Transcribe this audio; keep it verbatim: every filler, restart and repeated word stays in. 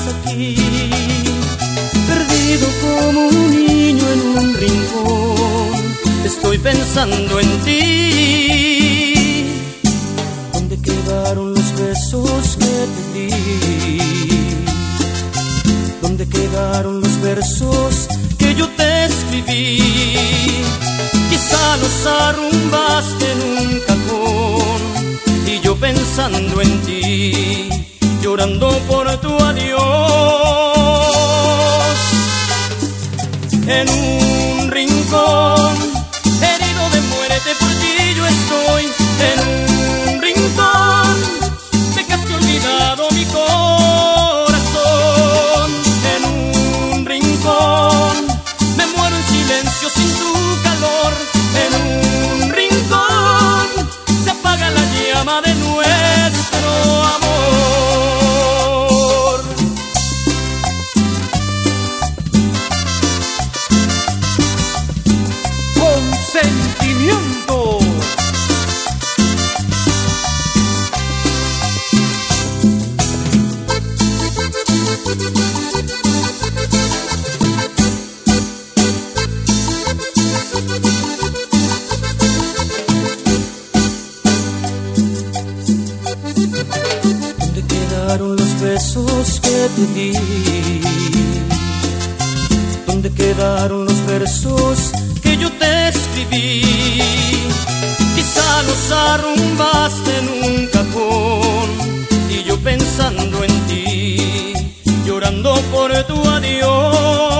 aquí, perdido como un niño en un rincón. Estoy pensando en ti. ¿Dónde quedaron los besos que te di? ¿Dónde quedaron los versos que yo te escribí? Quizá los arrumbaste en un cajón y yo pensando en ti, llorando por tu adiós. En un rincón, herido de muerte, por ti yo estoy. En un rincón, dejaste olvidado mi corazón. En un rincón, me muero en silencio sin tu calor. En un rincón, se apaga la llama de nuestro amor. Con sentimiento. ¿Dónde quedaron los besos que te di? ¿Dónde quedaron los versos que yo te escribí? Quizá los arrumbaste en un cajón y yo pensando en ti, llorando por tu adiós.